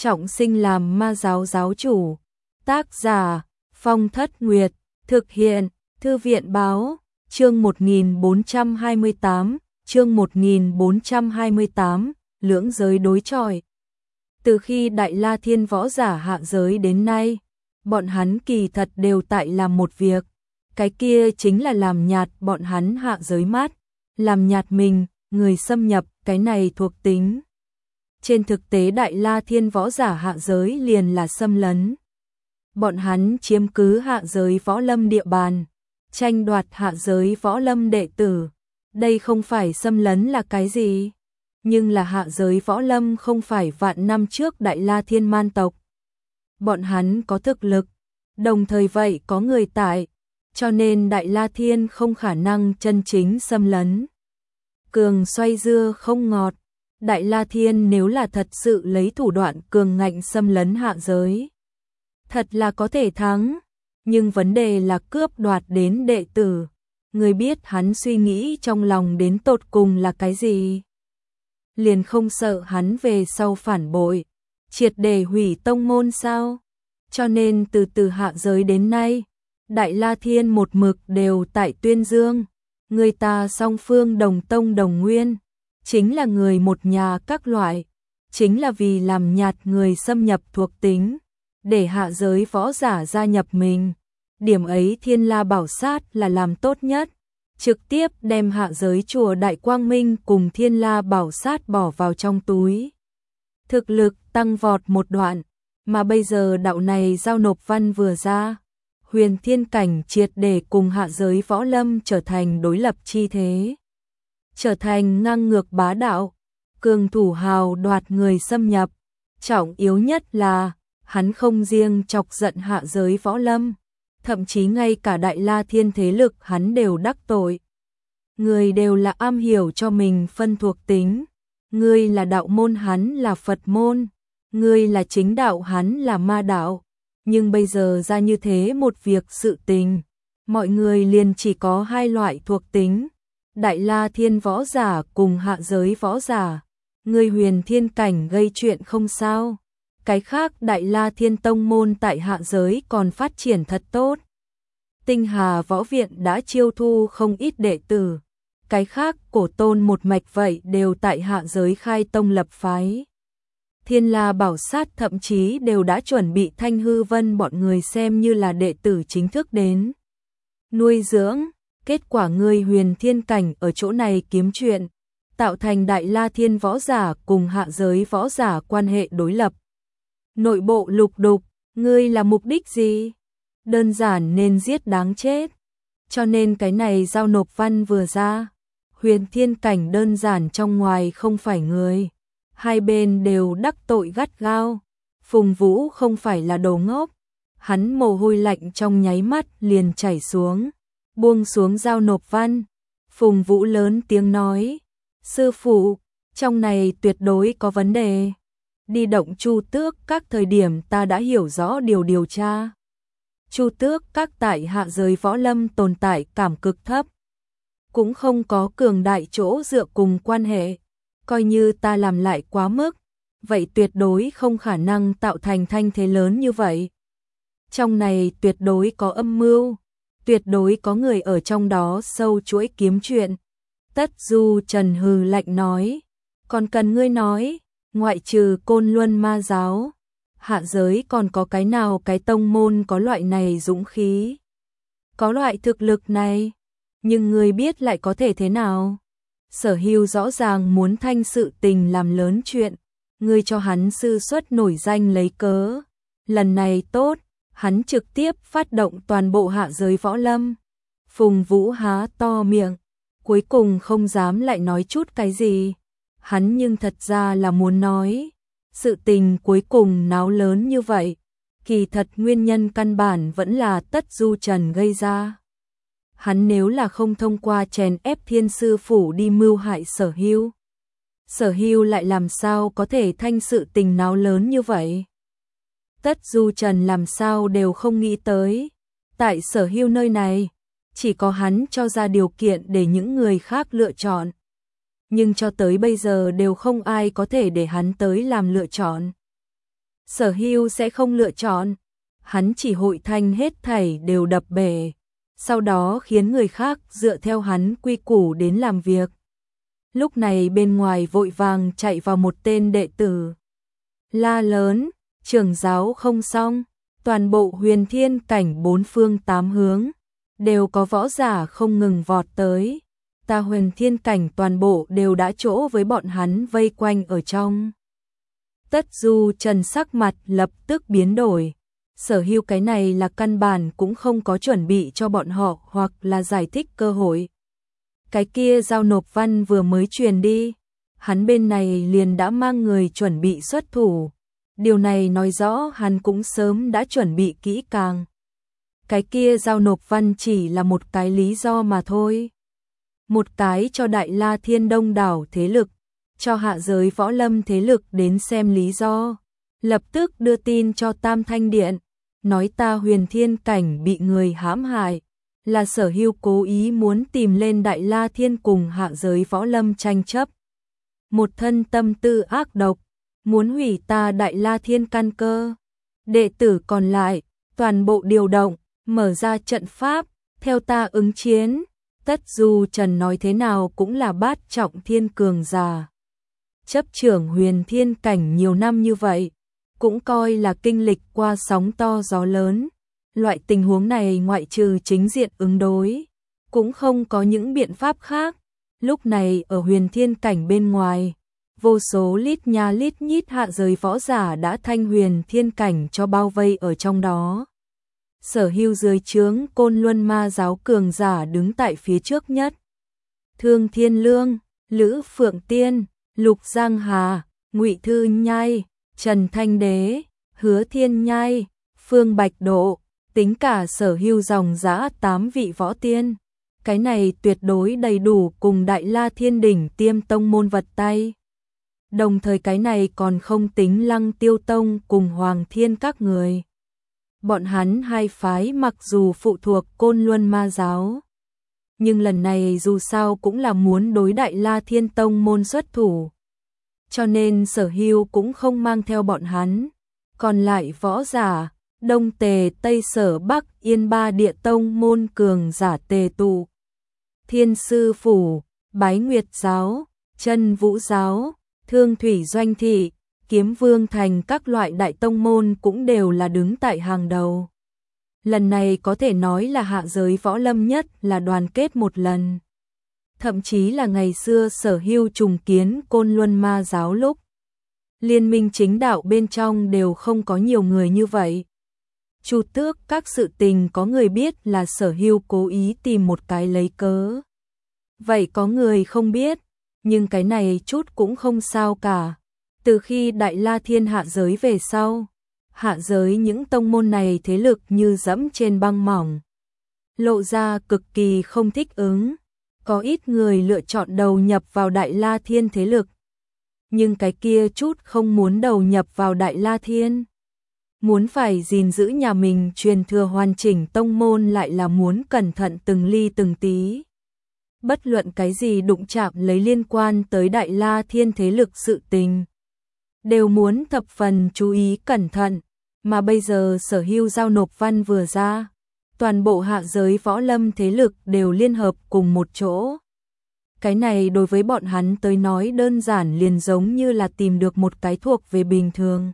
trọng sinh làm ma giáo giáo chủ. Tác giả Phong Thất Nguyệt, thực hiện Thư viện báo, chương 1428, chương 1428, lưỡng giới đối chọi. Từ khi Đại La Thiên võ giả hạ giới đến nay, bọn hắn kỳ thật đều tại làm một việc, cái kia chính là làm nhạt bọn hắn hạ giới mắt, làm nhạt mình, người xâm nhập, cái này thuộc tính. Trên thực tế Đại La Thiên võ giả hạ giới liền là xâm lấn. Bọn hắn chiếm cứ hạ giới võ lâm địa bàn, tranh đoạt hạ giới võ lâm đệ tử. Đây không phải xâm lấn là cái gì? Nhưng là hạ giới võ lâm không phải vạn năm trước Đại La Thiên man tộc. Bọn hắn có thực lực, đồng thời vậy có người tại, cho nên Đại La Thiên không khả năng chân chính xâm lấn. Cường xoay dưa không ngọt, Đại La Thiên nếu là thật sự lấy thủ đoạn cường ngạnh xâm lấn hạ giới, thật là có thể thắng, nhưng vấn đề là cướp đoạt đến đệ tử. Người biết hắn suy nghĩ trong lòng đến tột cùng là cái gì? Liền không sợ hắn về sau phản bội, triệt để hủy tông môn sao? Cho nên từ hạ giới đến nay, Đại La Thiên một mực đều tại tuyên dương, người ta song phương đồng tông đồng nguyên, chính là người một nhà các loại, chính là vì làm nhạt người xâm nhập thuộc tính, để hạ giới võ giả gia nhập mình. Điểm ấy Thiên La Bảo Sát là làm tốt nhất, trực tiếp đem hạ giới chùa Đại Quang Minh cùng Thiên La Bảo Sát bỏ vào trong túi. Thực lực tăng vọt một đoạn, mà bây giờ đạo này giao nộp văn vừa ra, Huyền Thiên Cảnh triệt để cùng hạ giới võ lâm trở thành đối lập chi thế. Trở thành ngang ngược bá đạo, cường thủ hào đoạt người xâm nhập. Trọng yếu nhất là, hắn không riêng chọc giận hạ giới võ lâm, thậm chí ngay cả Đại La Thiên thế lực hắn đều đắc tội. Người đều là am hiểu cho mình phân thuộc tính, ngươi là đạo môn hắn là Phật môn, ngươi là chính đạo hắn là ma đạo, nhưng bây giờ ra như thế một việc sự tình, mọi người liền chỉ có hai loại thuộc tính, Đại La Thiên võ giả cùng hạ giới võ giả, ngươi Huyền Thiên Cảnh gây chuyện không sao. Cái khác Đại La Thiên tông môn tại hạ giới còn phát triển thật tốt. Tinh Hà Võ Viện đã chiêu thu không ít đệ tử. Cái khác cổ tôn một mạch vậy đều tại hạ giới khai tông lập phái. Thiên La Bảo Sát thậm chí đều đã chuẩn bị Thanh Hư Vân bọn người xem như là đệ tử chính thức đến nuôi dưỡng. Kết quả ngươi Huyền Thiên Cảnh ở chỗ này kiếm chuyện, tạo thành Đại La Thiên võ giả cùng hạ giới võ giả quan hệ đối lập. Nội bộ lục đục, ngươi là mục đích gì? Đơn giản nên giết đáng chết. Cho nên cái này giao nộp văn vừa ra, Huyền Thiên Cảnh đơn giản trong ngoài không phải người. Hai bên đều đắc tội gắt gao. Phùng Vũ không phải là đồ ngốc. Hắn mồ hôi lạnh trong nháy mắt liền chảy xuống, buông xuống giao nộp văn. Phùng Vũ lớn tiếng nói, sư phụ, trong này tuyệt đối có vấn đề. Đi động Chu Tước các thời điểm ta đã hiểu rõ điều tra. Chu Tước các tại hạ giới võ lâm tồn tại cảm cực thấp, cũng không có cường đại chỗ dựa cùng quan hệ, coi như ta làm lại quá mức, vậy tuyệt đối không khả năng tạo thành thanh thế lớn như vậy. Trong này tuyệt đối có âm mưu, tuyệt đối có người ở trong đó sâu chuỗi kiếm chuyện. Tất Du Trần hừ lạnh nói, còn cần ngươi nói, ngoại trừ Côn Luân ma giáo, hạ giới còn có cái nào cái tông môn có loại này dũng khí, có loại thực lực này, nhưng ngươi biết lại có thể thế nào? Sở Hưu rõ ràng muốn thanh sự tình làm lớn chuyện, ngươi cho hắn sư xuất nổi danh lấy cớ. Lần này tốt, hắn trực tiếp phát động toàn bộ hạ giới võ lâm. Phùng Vũ há to miệng, cuối cùng không dám lại nói chút cái gì. Hắn nhưng thật ra là muốn nói, sự tình cuối cùng náo lớn như vậy, kỳ thật nguyên nhân căn bản vẫn là Tất Du Trần gây ra. Hắn nếu là không thông qua chèn ép Thiên Sư Phủ đi mưu hại Sở Hưu, Sở Hưu lại làm sao có thể thanh sự tình náo lớn như vậy? Tất Du Trần làm sao đều không nghĩ tới, tại Sở Hưu nơi này, chỉ có hắn cho ra điều kiện để những người khác lựa chọn. Nhưng cho tới bây giờ đều không ai có thể để hắn tới làm lựa chọn. Sở Hưu sẽ không lựa chọn, hắn chỉ hội thanh hết thảy đều đập bể, sau đó khiến người khác dựa theo hắn quy củ đến làm việc. Lúc này bên ngoài vội vàng chạy vào một tên đệ tử. La lớn, trưởng giáo không xong, toàn bộ Huyền Thiên cảnh bốn phương tám hướng, đều có võ giả không ngừng vọt tới. Ta Huyền Thiên cảnh toàn bộ đều đã chỗ với bọn hắn vây quanh ở trong. Tất Du Trần sắc mặt lập tức biến đổi. Sở Hưu cái này là căn bản cũng không có chuẩn bị cho bọn họ hoặc là giải thích cơ hội. Cái kia giao nộp văn vừa mới truyền đi, hắn bên này liền đã mang người chuẩn bị xuất thủ. Điều này nói rõ hắn cũng sớm đã chuẩn bị kỹ càng. Cái kia giao nộp văn chỉ là một cái lý do mà thôi. Một cái cho Đại La Thiên đông đảo thế lực, cho hạ giới võ lâm thế lực đến xem lý do. Lập tức đưa tin cho Tam Thanh Điện, nói ta Huyền Thiên cảnh bị người hãm hại, là Sở Hưu cố ý muốn tìm lên Đại La Thiên cùng hạ giới võ lâm tranh chấp. Một thân tâm tư ác độc, muốn hủy ta Đại La Thiên căn cơ. Đệ tử còn lại, toàn bộ điều động, mở ra trận pháp, theo ta ứng chiến. Tất Du Trần nói thế nào cũng là bát trọng thiên cường giả. Chấp trưởng Huyền Thiên cảnh nhiều năm như vậy, cũng coi là kinh lịch qua sóng to gió lớn. Loại tình huống này ngoại trừ chính diện ứng đối, cũng không có những biện pháp khác. Lúc này ở Huyền Thiên cảnh bên ngoài, vô số lít nha lít nhít hạ giới võ giả đã thanh Huyền Thiên cảnh cho bao vây ở trong đó. Sở Hưu dưới trướng Côn Luân Ma giáo cường giả đứng tại phía trước nhất. Thương Thiên Lương, Lữ Phượng Tiên, Lục Giang Hà, Ngụy Thư Nhai, Trần Thanh Đế, Hứa Thiên Nhai, Phương Bạch Độ, tính cả Sở Hưu dòng dã 8 vị võ tiên. Cái này tuyệt đối đầy đủ cùng Đại La Thiên đỉnh tiêm tông môn vật tay. Đồng thời cái này còn không tính Lăng Tiêu Tông cùng Hoàng Thiên các người. Bọn hắn hai phái mặc dù phụ thuộc Côn Luân Ma giáo, nhưng lần này dù sao cũng là muốn đối Đại La Thiên tông môn xuất thủ. Cho nên Sở Hưu cũng không mang theo bọn hắn. Còn lại võ giả, Đông Tề, Tây Sở, Bắc Yên ba địa tông môn cường giả tề tụ. Thiên Sư Phủ, Bái Nguyệt giáo, Chân Vũ giáo, Thương Thủy Doanh thị, Kiếm Vương thành các loại đại tông môn cũng đều là đứng tại hàng đầu. Lần này có thể nói là hạ giới võ lâm nhất là đoàn kết một lần. Thậm chí là ngày xưa Sở Hưu trùng kiến Côn Luân Ma giáo lúc, liên minh chính đạo bên trong đều không có nhiều người như vậy. Chu tước các sự tình có người biết là Sở Hưu cố ý tìm một cái lấy cớ. Vậy có người không biết, nhưng cái này chút cũng không sao cả. Từ khi Đại La Thiên hạ giới về sau, hạ giới những tông môn này thế lực như dẫm trên băng mỏng, lộ ra cực kỳ không thích ứng. Có ít người lựa chọn đầu nhập vào Đại La Thiên thế lực, nhưng cái kia chút không muốn đầu nhập vào Đại La Thiên. Muốn phải gìn giữ nhà mình truyền thừa hoàn chỉnh tông môn lại là muốn cẩn thận từng ly từng tí. Bất luận cái gì đụng chạm lấy liên quan tới Đại La Thiên thế lực sự tình, đều muốn thập phần chú ý cẩn thận. Mà bây giờ Sở Hưu giao nộp văn vừa ra, toàn bộ hạ giới võ lâm thế lực đều liên hợp cùng một chỗ. Cái này đối với bọn hắn tới nói đơn giản liền giống như là tìm được một cái thuộc về bình thường.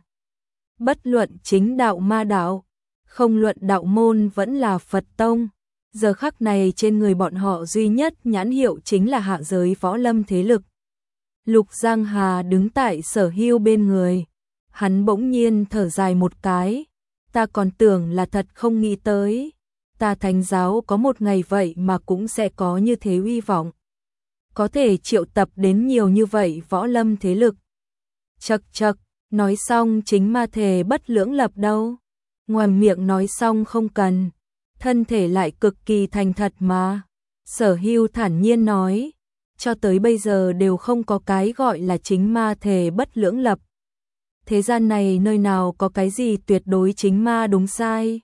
Bất luận chính đạo ma đạo, không luận đạo môn vẫn là Phật tông, giờ khắc này trên người bọn họ duy nhất nhãn hiệu chính là hạ giới võ lâm thế lực. Lục Giang Hà đứng tại Sở Hưu bên người, hắn bỗng nhiên thở dài một cái, ta còn tưởng là thật không nghĩ tới, ta Thánh giáo có một ngày vậy mà cũng sẽ có như thế uy vọng, có thể triệu tập đến nhiều như vậy võ lâm thế lực. Chậc chậc, nói xong chính ma thể bất lưỡng lập đâu. Ngoài miệng nói xong không cần, thân thể lại cực kỳ thành thật mà. Sở Hưu thản nhiên nói, cho tới bây giờ đều không có cái gọi là chính ma thể bất lưỡng lập. Thế gian này nơi nào có cái gì tuyệt đối chính ma đúng sai.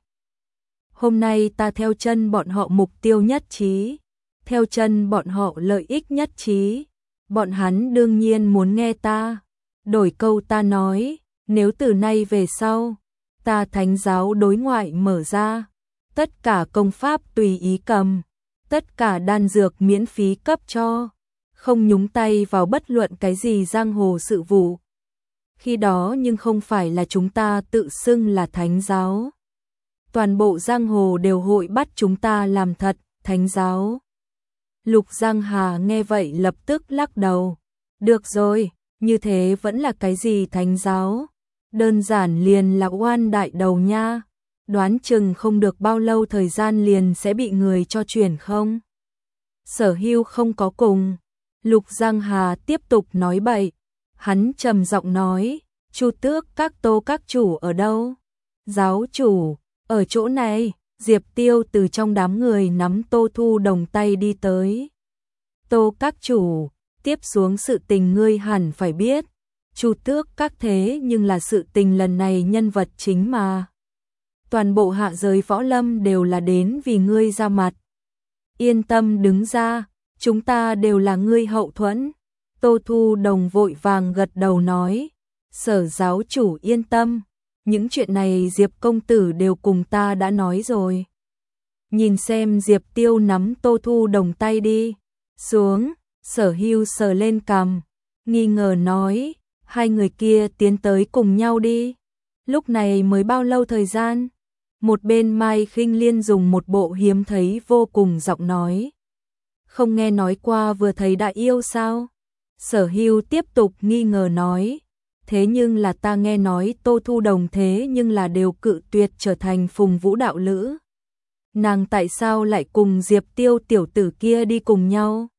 Hôm nay ta theo chân bọn họ mục tiêu nhất trí, theo chân bọn họ lợi ích nhất trí, bọn hắn đương nhiên muốn nghe ta. Đổi câu ta nói, Nếu từ nay về sau, ta thánh giáo đối ngoại mở ra, tất cả công pháp tùy ý cầm, tất cả đan dược miễn phí cấp cho, không nhúng tay vào bất luận cái gì giang hồ sự vụ. Khi đó nhưng không phải là chúng ta tự xưng là thánh giáo. Toàn bộ giang hồ đều hội bắt chúng ta làm thật, thánh giáo. Lục Giang Hà nghe vậy lập tức lắc đầu. Được rồi, như thế vẫn là cái gì thánh giáo? Đơn giản liền là oan đại đầu nha. Đoán chừng không được bao lâu thời gian liền sẽ bị người cho chuyển không? Sở Hưu không có cùng. Lục Giang Hà tiếp tục nói bậy. Hắn trầm giọng nói, Chu Tước các Tô các chủ ở đâu? Giáo chủ, ở chỗ này. Diệp Tiêu từ trong đám người nắm Tô Thu Đồng tay đi tới. Tô các chủ, tiếp xuống sự tình ngươi hẳn phải biết. Chu Tước các thế nhưng là sự tình lần này nhân vật chính mà. Toàn bộ hạ giới võ lâm đều là đến vì ngươi ra mặt. Yên tâm đứng ra, chúng ta đều là ngươi hậu thuẫn. Tô Thu Đồng vội vàng gật đầu nói. Sở giáo chủ yên tâm. Những chuyện này Diệp công tử đều cùng ta đã nói rồi. Nhìn xem Diệp Tiêu nắm Tô Thu Đồng tay đi. Xuống, Sở Hưu sờ lên cằm, nghi ngờ nói, hai người kia tiến tới cùng nhau đi. Lúc này mới bao lâu thời gian? Một bên Mai Khinh Liên dùng một bộ hiếm thấy vô cùng giọng nói. Không nghe nói qua vừa thấy đại yêu sao? Sở Hưu tiếp tục nghi ngờ nói. Thế nhưng là ta nghe nói Tô Thu Đồng thế nhưng là đều cự tuyệt trở thành phùng vũ đạo lữ. Nàng tại sao lại cùng Diệp Tiêu tiểu tử kia đi cùng nhau?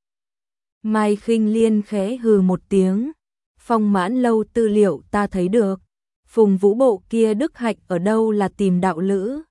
Mai Khinh Liên khẽ hừ một tiếng. Phong Mãn Lâu tư liệu ta thấy được. Phùng vũ bộ kia đức hạnh ở đâu là tìm đạo lữ?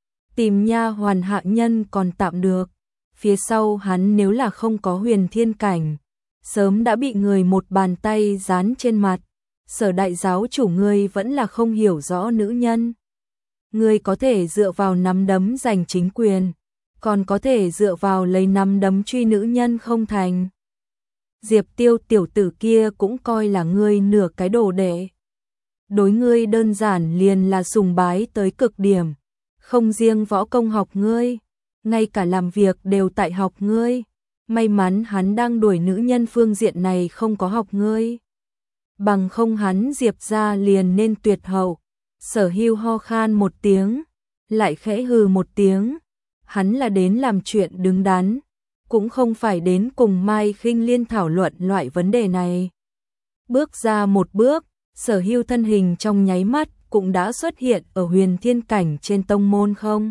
Tìm nha hoàn hạ nhân còn tạm được. Phía sau hắn nếu là không có huyền thiên cảnh, sớm đã bị người một bàn tay dán trên mặt. Sở đại giáo chủ ngươi vẫn là không hiểu rõ nữ nhân. Ngươi có thể dựa vào nắm đấm giành chính quyền, còn có thể dựa vào lấy nắm đấm truy nữ nhân không thành. Diệp Tiêu tiểu tử kia cũng coi là ngươi nửa cái đồ đệ. Đối ngươi đơn giản liền là sùng bái tới cực điểm. Không riêng võ công học ngươi, ngay cả làm việc đều tại học ngươi. May mắn hắn đang đuổi nữ nhân phương diện này không có học ngươi. Bằng không hắn Diệp ra liền nên tuyệt hậu. Sở Hưu ho khan một tiếng, lại khẽ hừ một tiếng. Hắn là đến làm chuyện đứng đắn, cũng không phải đến cùng Mai Khinh Liên thảo luận loại vấn đề này. Bước ra một bước, Sở Hưu thân hình trong nháy mắt cũng đã xuất hiện ở huyền thiên cảnh trên tông môn không.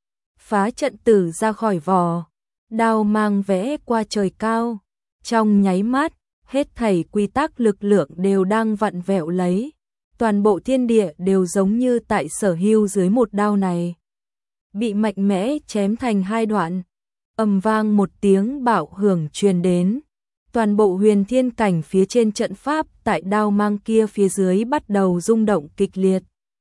Phá trận tử ra khỏi vỏ, đao mang vẽ qua trời cao. Trong nháy mắt, hết thảy quy tắc lực lượng đều đang vặn vẹo lấy. Toàn bộ thiên địa đều giống như tại Sở Hưu dưới một đao này. Bị mạnh mẽ chém thành hai đoạn. Ầm vang một tiếng bạo hưởng truyền đến. Toàn bộ huyền thiên cảnh phía trên trận pháp tại đao mang kia phía dưới bắt đầu rung động kịch liệt.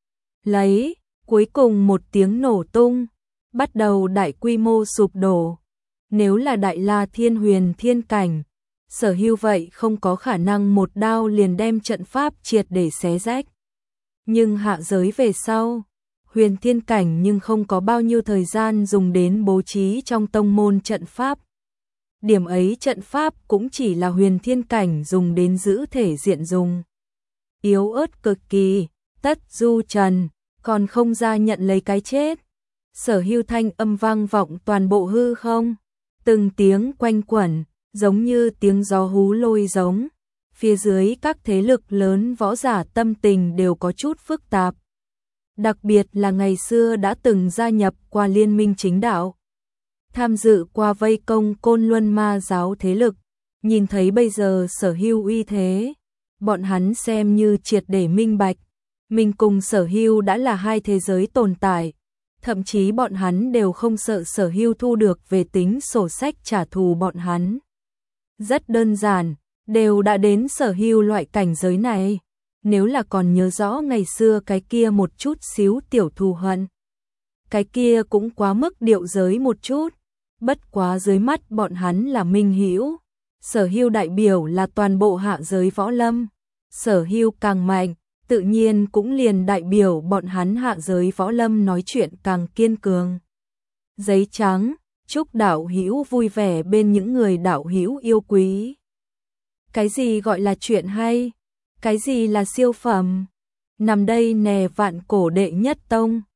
Lấy, cuối cùng một tiếng nổ tung, bắt đầu đại quy mô sụp đổ. Nếu là đại la thiên huyền thiên cảnh, Sở Hưu vậy không có khả năng một đao liền đem trận pháp triệt để xé rách. Nhưng hạ giới về sau, huyền thiên cảnh nhưng không có bao nhiêu thời gian dùng đến bố trí trong tông môn trận pháp. Điểm ấy trận pháp cũng chỉ là huyền thiên cảnh dùng đến giữ thể diện dùng. Yếu ớt cực kỳ, tất du trần, còn không ra nhận lấy cái chết. Sở Hưu thanh âm vang vọng toàn bộ hư không, từng tiếng quanh quẩn, giống như tiếng gió hú lôi giống. Phía dưới các thế lực lớn võ giả tâm tình đều có chút phức tạp. Đặc biệt là ngày xưa đã từng gia nhập qua liên minh chính đạo, tham dự qua vây công Côn Luân ma giáo thế lực, nhìn thấy bây giờ Sở Hưu uy thế, bọn hắn xem như triệt để minh bạch, mình cùng Sở Hưu đã là hai thế giới tồn tại, thậm chí bọn hắn đều không sợ Sở Hưu thu được về tính sổ sách trả thù bọn hắn. Rất đơn giản, đều đã đến Sở Hưu loại cảnh giới này, nếu là còn nhớ rõ ngày xưa cái kia một chút xíu tiểu thù hận, cái kia cũng quá mức điệu giới một chút. Bất quá dưới mắt bọn hắn là minh hữu. Sở Hưu đại biểu là toàn bộ hạ giới võ lâm. Sở Hưu càng mạnh, tự nhiên cũng liền đại biểu bọn hắn hạ giới võ lâm nói chuyện càng kiên cường. Giấy trắng, chúc đạo hữu vui vẻ bên những người đạo hữu yêu quý. Cái gì gọi là chuyện hay? Cái gì là siêu phẩm? Nằm đây nè vạn cổ đệ nhất tông.